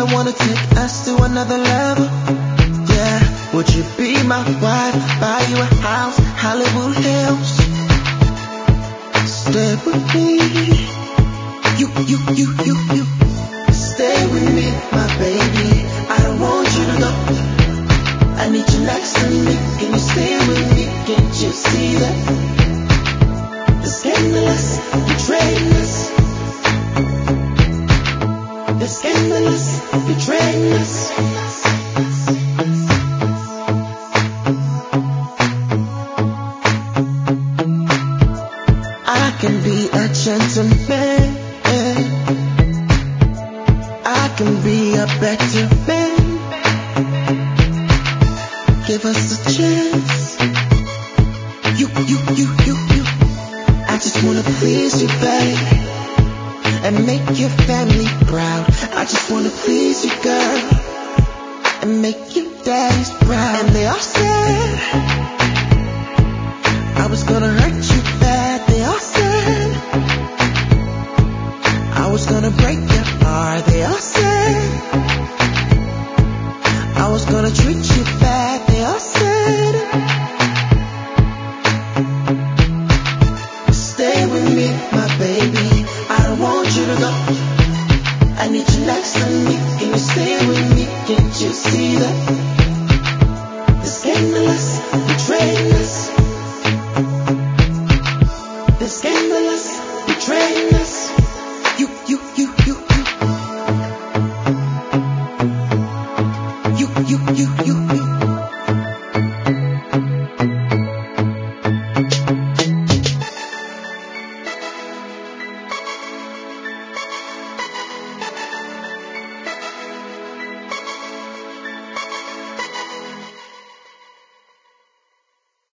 I wanna take us to another level. Yeah, would you be my wife? Buy you a house, Hollywood Hills. Stay with me. You. Stay with me, my baby. I don't want you to go. I need you next to me. Can you stay with me? Can't you see that? The scandalous, betraying us. The scandalous, betraying us. I can be a gentleman. I can be a better man. Give us a chance. You. I just wanna please you back.